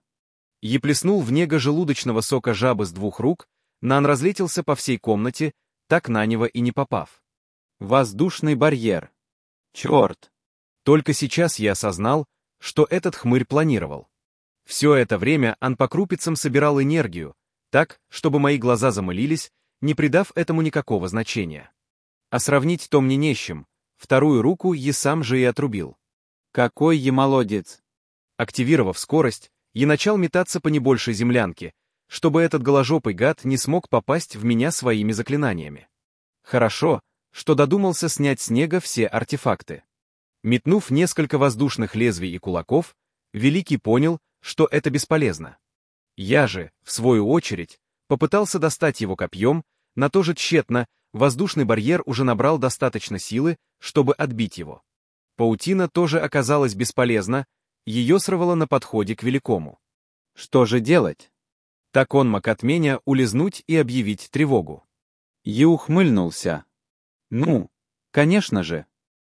Я плеснул в него желудочного сока жабы с двух рук, но он разлетелся по всей комнате, так на него и не попав. Воздушный барьер. Черт! Только сейчас я осознал, что этот хмырь планировал. Все это время он по крупицам собирал энергию, так, чтобы мои глаза замылились, не придав этому никакого значения. А сравнить то мне не с чем, вторую руку я сам же и отрубил. Какой я молодец! Активировав скорость, я начал метаться по небольшой землянке, чтобы этот голожопый гад не смог попасть в меня своими заклинаниями. Хорошо, что додумался снять с снега все артефакты. Метнув несколько воздушных лезвий и кулаков, Великий понял, что это бесполезно. Я же, в свою очередь, попытался достать его копьем, но тоже тщетно, воздушный барьер уже набрал достаточно силы, чтобы отбить его. Паутина тоже оказалась бесполезна, ее срывало на подходе к Великому. Что же делать? Так он мог от меня улизнуть и объявить тревогу. Я ухмыльнулся. Ну, конечно же.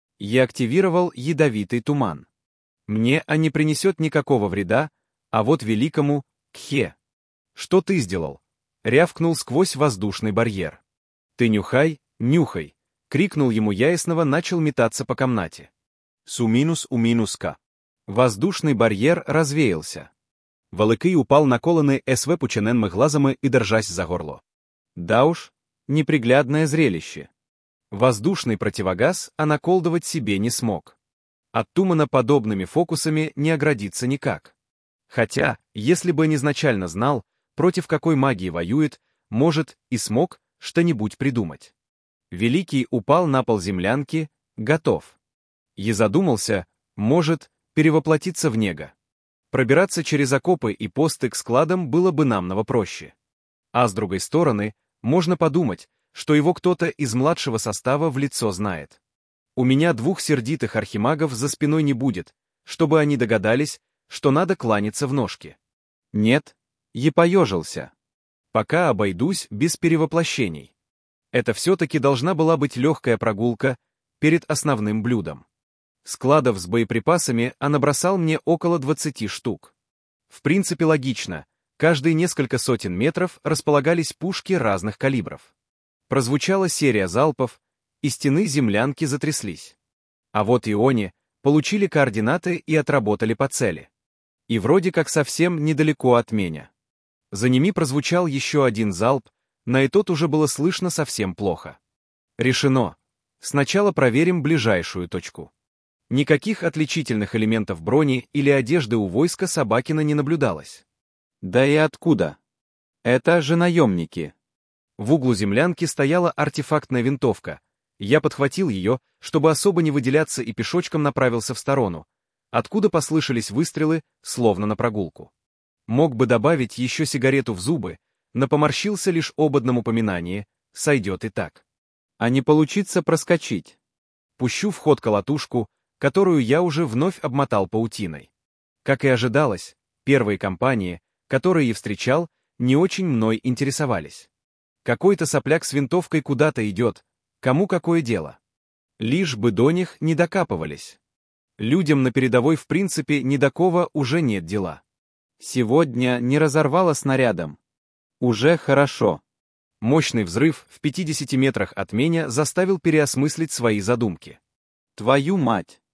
Я активировал ядовитый туман. Мне он не принесет никакого вреда, а вот Великому — кхе. Что ты сделал? Рявкнул сквозь воздушный барьер. Ты нюхай, нюхай, крикнул ему я и снова начал метаться по комнате. Суминус уминуска. Воздушный барьер развеялся. Великий упал наколенный СВ пучененными глазами и держась за горло. Да уж, неприглядное зрелище. Воздушный противогаз а наколдовать себе не смог. От Тумана подобными фокусами не оградиться никак. Хотя, если бы изначально знал, против какой магии воюет, может, и смог что-нибудь придумать. Великий упал на пол землянки, готов. И задумался, может, перевоплотиться в него. Пробираться через окопы и посты к складам было бы намного проще. А с другой стороны, можно подумать, что его кто-то из младшего состава в лицо знает. У меня двух сердитых архимагов за спиной не будет, чтобы они догадались, что надо кланяться в ножки. Нет, я поежился. Пока обойдусь без перевоплощений. Это все-таки должна была быть легкая прогулка перед основным блюдом. Складов с боеприпасами он набросал мне около двадцати штук. В принципе, логично, каждые несколько сотен метров располагались пушки разных калибров. Прозвучала серия залпов, и стены землянки затряслись. А вот и они получили координаты и отработали по цели. И вроде как совсем недалеко от меня. За ними прозвучал еще один залп, но и тот уже было слышно совсем плохо. Решено. Сначала проверим ближайшую точку. Никаких отличительных элементов брони или одежды у войска Собакина не наблюдалось. Да и откуда? Это же наемники. В углу землянки стояла артефактная винтовка. Я подхватил ее, чтобы особо не выделяться, и пешочком направился в сторону, откуда послышались выстрелы, словно на прогулку. Мог бы добавить еще сигарету в зубы, но поморщился лишь об одном упоминании, сойдет и так. А не получится проскочить. Пущу в ход колотушку, которую я уже вновь обмотал паутиной. Как и ожидалось, первые компании, которые я встречал, не очень мной интересовались. Какой-то сопляк с винтовкой куда-то идет, кому какое дело. Лишь бы до них не докапывались. Людям на передовой в принципе ни до кого уже нет дела. Сегодня не разорвало снарядом. Уже хорошо. Мощный взрыв в пятидесяти метрах от меня заставил переосмыслить свои задумки. Твою мать!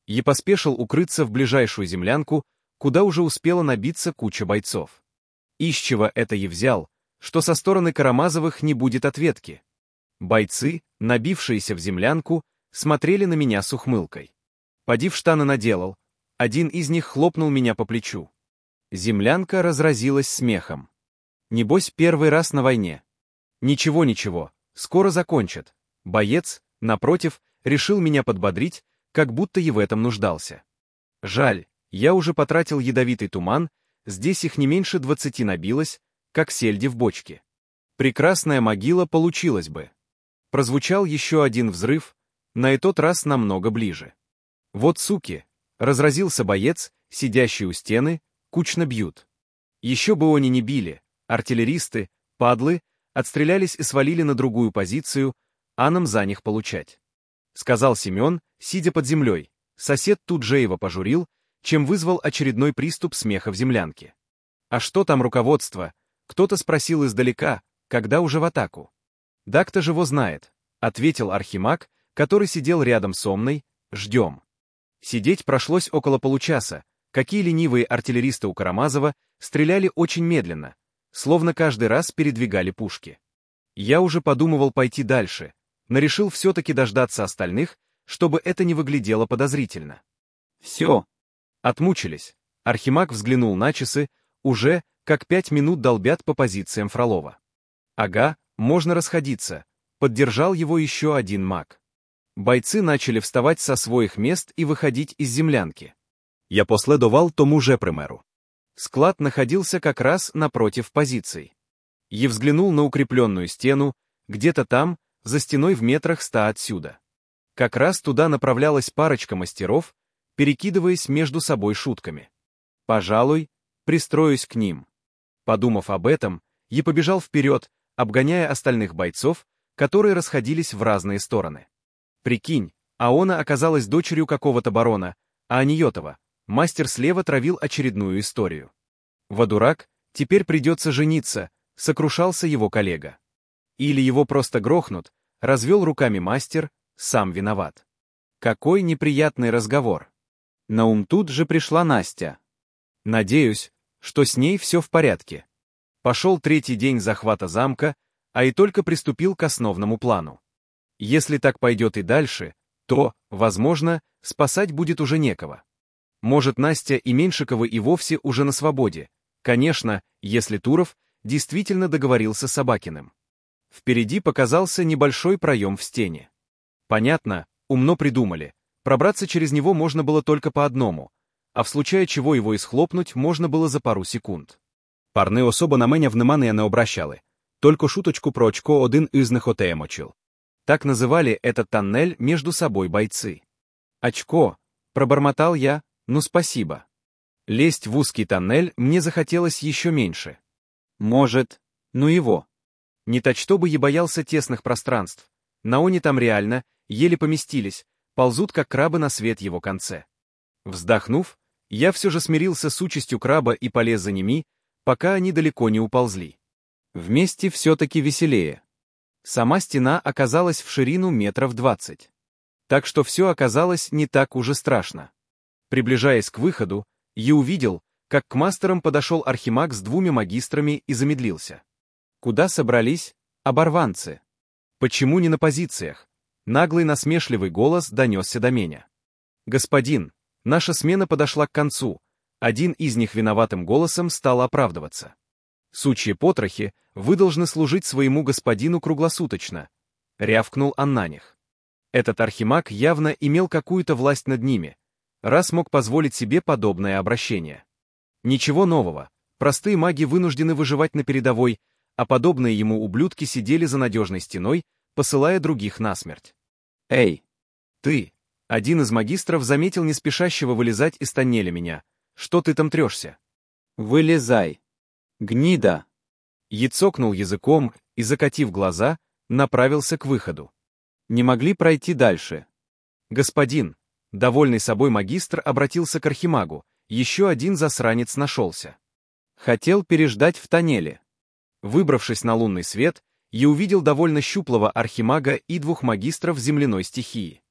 и поспешил укрыться в ближайшую землянку, куда уже успела набиться куча бойцов. Из чего это и взял, что со стороны Карамазовых не будет ответки. Бойцы, набившиеся в землянку, смотрели на меня с ухмылкой. Поди в штаны наделал, один из них хлопнул меня по плечу. Землянка разразилась смехом. Небось, первый раз на войне. Ничего-ничего, скоро закончат. Боец, напротив, решил меня подбодрить, как будто и в этом нуждался. Жаль, я уже потратил ядовитый туман, здесь их не меньше двадцати набилось, как сельди в бочке. Прекрасная могила получилась бы. Прозвучал еще один взрыв, на этот раз намного ближе. Вот суки, разразился боец, сидящий у стены, кучно бьют. Еще бы они не били, артиллеристы, падлы, отстрелялись и свалили на другую позицию, а нам за них получать. Сказал Семен, сидя под землей. Сосед тут же его пожурил, чем вызвал очередной приступ смеха в землянке. А что там руководство? Кто-то спросил издалека, когда уже в атаку. Да кто же его знает, ответил архимаг, который сидел рядом со мной, ждем. Сидеть пришлось около получаса, какие ленивые артиллеристы у Карамазова стреляли очень медленно, словно каждый раз передвигали пушки. Я уже подумывал пойти дальше, но решил все-таки дождаться остальных, чтобы это не выглядело подозрительно. Все. Отмучились. Архимаг взглянул на часы, уже, как пять минут долбят по позициям Фролова. Ага, можно расходиться, поддержал его еще один маг. Бойцы начали вставать со своих мест и выходить из землянки. Я последовал тому же примеру. Склад находился как раз напротив позиций. Я взглянул на укрепленную стену, где-то там, за стеной в метрах ста отсюда. Как раз туда направлялась парочка мастеров, перекидываясь между собой шутками. Пожалуй, пристроюсь к ним. Подумав об этом, я побежал вперед, обгоняя остальных бойцов, которые расходились в разные стороны. Прикинь, Аона оказалась дочерью какого-то барона, а Аниотова, мастер слева травил очередную историю. Водурак, теперь придется жениться, сокрушался его коллега. Или его просто грохнут, развел руками мастер, сам виноват. Какой неприятный разговор. На ум тут же пришла Настя. Надеюсь, что с ней все в порядке. Пошел третий день захвата замка, а и только приступил к основному плану. Если так пойдет и дальше, то, возможно, спасать будет уже некого. Может, Настя и Меньшиковы и вовсе уже на свободе. Конечно, если Туров действительно договорился с Собакиным. Впереди показался небольшой проем в стене. Понятно, умно придумали. Пробраться через него можно было только по одному, а в случае чего его исхлопнуть можно было за пару секунд. Парни особо на мене внимания не обращали. Только шуточку про очко один із них отемочил. Так называли этот тоннель между собой бойцы. «Очко», — пробормотал я, — «ну спасибо». Лезть в узкий тоннель мне захотелось еще меньше. Может, ну его. Не так чтобы я боялся тесных пространств. На они там реально, еле поместились, ползут как крабы на свет его конце. Вздохнув, я все же смирился с участью краба и полез за ними, пока они далеко не уползли. Вместе все-таки веселее. Сама стена оказалась в ширину метров двадцать. Так что все оказалось не так уже страшно. Приближаясь к выходу, я увидел, как к мастерам подошел архимаг с двумя магистрами и замедлился. Куда собрались оборванцы? Почему не на позициях? Наглый насмешливый голос донесся до меня. «Господин, наша смена подошла к концу». Один из них виноватым голосом стал оправдываться. «Сучьи потрохи, вы должны служить своему господину круглосуточно», — рявкнул он на них. Этот архимаг явно имел какую-то власть над ними, раз мог позволить себе подобное обращение. Ничего нового, простые маги вынуждены выживать на передовой, а подобные ему ублюдки сидели за надежной стеной, посылая других насмерть. «Эй, ты!» Один из магистров заметил неспешащего вылезать из тоннеля меня. «Что ты там трешься?» «Вылезай! Гнида!» Я цокнул языком и, закатив глаза, направился к выходу. Не могли пройти дальше. «Господин!» Довольный собой магистр обратился к архимагу. Еще один засранец нашелся. Хотел переждать в тоннеле. Выбравшись на лунный свет, я увидел довольно щуплого архимага и двух магистров земляной стихии.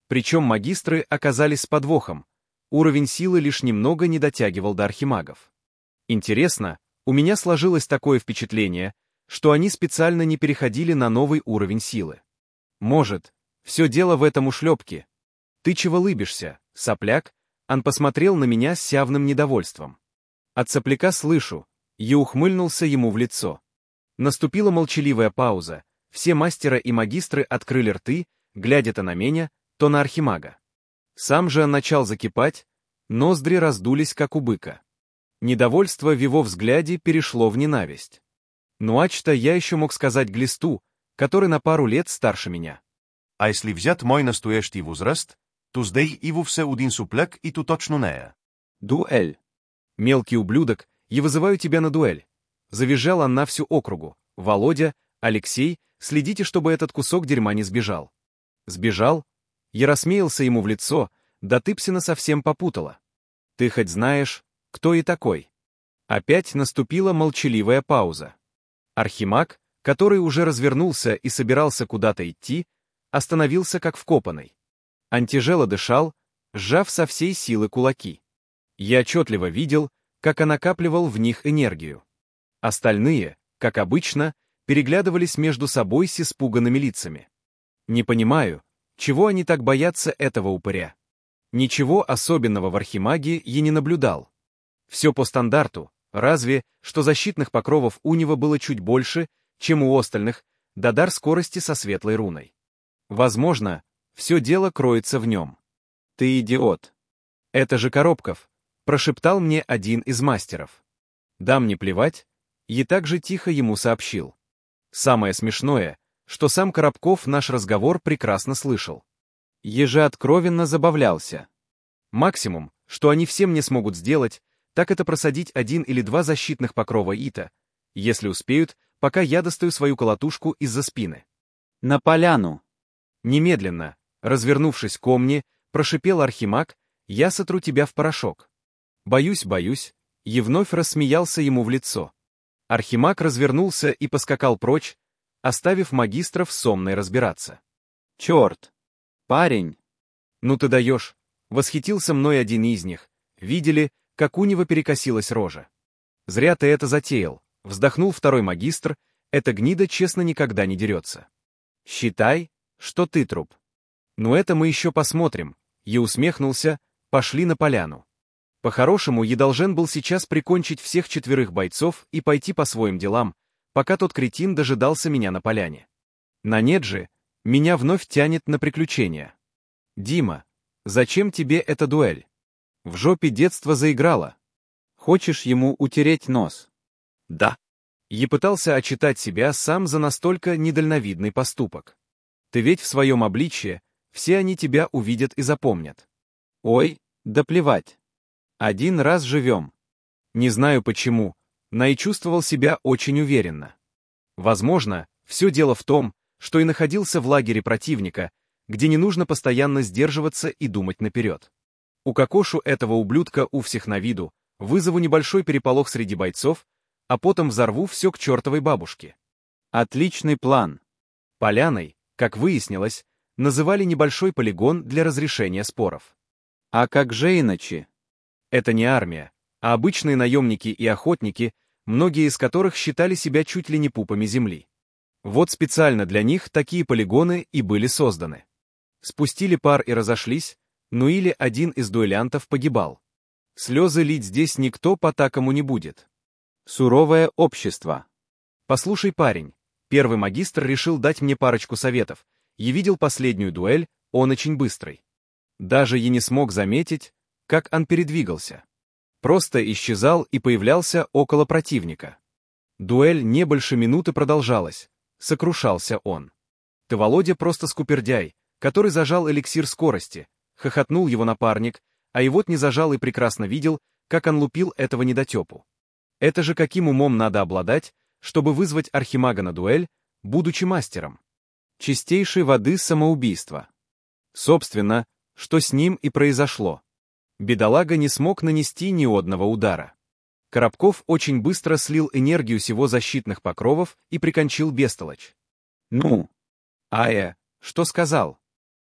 Причем магистры оказались с подвохом. Уровень силы лишь немного не дотягивал до архимагов. Интересно, у меня сложилось такое впечатление, что они специально не переходили на новый уровень силы. Может, все дело в этом ушлепке. Ты чего лыбишься, сопляк? Он посмотрел на меня с явным недовольством. От сопляка слышу, я ухмыльнулся ему в лицо. Наступила молчаливая пауза, все мастера и магистры открыли рты, глядя то на меня, то на архимага. Сам же он начал закипать, ноздри раздулись, как у быка. Недовольство в его взгляде перешло в ненависть. Ну а что я еще мог сказать Глисту, который на пару лет старше меня? А если взять мой настоящий возраст, то здесь и вовсе один сопляк, и то точно не я. Дуэль. Мелкий ублюдок, я вызываю тебя на дуэль. Завизжал он на всю округу. Володя, Алексей, следите, чтобы этот кусок дерьма не сбежал. Сбежал? Я рассмеялся ему в лицо, да ты псина совсем попутала. Ты хоть знаешь, кто и такой? Опять наступила молчаливая пауза. Архимаг, который уже развернулся и собирался куда-то идти, остановился как вкопанный. Он тяжело дышал, сжав со всей силы кулаки. Я отчетливо видел, как он накапливал в них энергию. Остальные, как обычно, переглядывались между собой с испуганными лицами. Не понимаю, чего они так боятся этого упыря. Ничего особенного в архимаге я не наблюдал. Все по стандарту, разве что защитных покровов у него было чуть больше, чем у остальных, да дар скорости со светлой руной. Возможно, все дело кроется в нем. Ты идиот. Это же Коробков, прошептал мне один из мастеров. Да мне плевать, и так же тихо ему сообщил. Самое смешное, что сам Коробков наш разговор прекрасно слышал. Еже откровенно забавлялся. Максимум, что они все мне смогут сделать, так это просадить один или два защитных покрова Ита, если успеют, пока я достаю свою колотушку из-за спины. На поляну. Немедленно, развернувшись ко мне, прошипел архимаг, я сотру тебя в порошок. Боюсь, боюсь, и вновь рассмеялся ему в лицо. Архимаг развернулся и поскакал прочь, оставив магистров сонной разбираться. Черт! Парень! Ну ты даешь! Восхитился мной один из них. Видели, как у него перекосилась рожа. Зря ты это затеял, вздохнул второй магистр, эта гнида честно никогда не дерется. Считай, что ты труп. Ну это мы еще посмотрим. Я усмехнулся, пошли на поляну. По-хорошему, я должен был сейчас прикончить всех четверых бойцов и пойти по своим делам, пока тот кретин дожидался меня на поляне. На нет же, меня вновь тянет на приключения. Дима, зачем тебе эта дуэль? В жопе детство заиграло. Хочешь ему утереть нос? Да. Я пытался отчитать себя сам за настолько недальновидный поступок. Ты ведь в своем обличье, все они тебя увидят и запомнят. Ой, да плевать. Один раз живем. Не знаю почему, но и чувствовал себя очень уверенно. Возможно, все дело в том, что и находился в лагере противника, где не нужно постоянно сдерживаться и думать наперед. Укокошу этого ублюдка у всех на виду, вызову небольшой переполох среди бойцов, а потом взорву все к чертовой бабушке. Отличный план. Поляной, как выяснилось, называли небольшой полигон для разрешения споров. А как же иначе? Это не армия, а обычные наемники и охотники, многие из которых считали себя чуть ли не пупами земли. Вот специально для них такие полигоны и были созданы. Спустили пар и разошлись, ну или один из дуэлянтов погибал. Слезы лить здесь никто по-такому не будет. Суровое общество. Послушай, парень, первый магистр решил дать мне парочку советов. Я видел последнюю дуэль, он очень быстрый. Даже я не смог заметить, как он передвигался. Просто исчезал и появлялся около противника. Дуэль не больше минуты продолжалась, сокрушался он. Ты, Володя, просто скупердяй, который зажал эликсир скорости, хохотнул его напарник, а и вот не зажал и прекрасно видел, как он лупил этого недотепу. Это же каким умом надо обладать, чтобы вызвать архимага на дуэль, будучи мастером? Чистейшей воды самоубийство. Собственно, что с ним и произошло. Бедолага не смог нанести ни одного удара. Коробков очень быстро слил энергию сего защитных покровов и прикончил бестолочь. Ну? Ая, что сказал?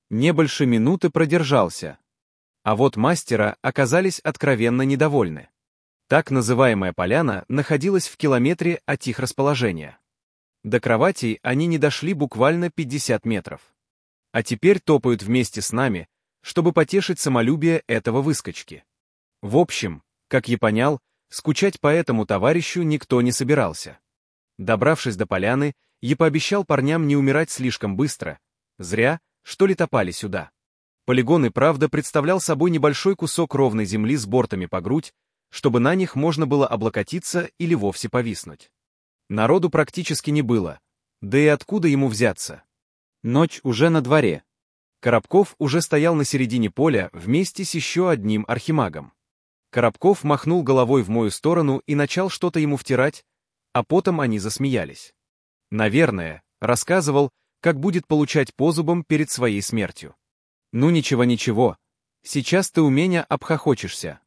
Не больше минуты продержался. А вот мастера оказались откровенно недовольны. Так называемая поляна находилась в километре от их расположения. До кроватей они не дошли буквально пятьдесят метров. А теперь топают вместе с нами, чтобы потешить самолюбие этого выскочки. В общем, как я понял, скучать по этому товарищу никто не собирался. Добравшись до поляны, я пообещал парням не умирать слишком быстро. Зря, что ли, топали сюда. Полигон и правда представлял собой небольшой кусок ровной земли с бортами по грудь, чтобы на них можно было облокотиться или вовсе повиснуть. Народу практически не было, да и откуда ему взяться? Ночь уже на дворе. Коробков уже стоял на середине поля вместе с еще одним архимагом. Коробков махнул головой в мою сторону и начал что-то ему втирать, а потом они засмеялись. Наверное, рассказывал, как будет получать по зубам перед своей смертью. Ну ничего-ничего, сейчас ты у меня обхохочешься.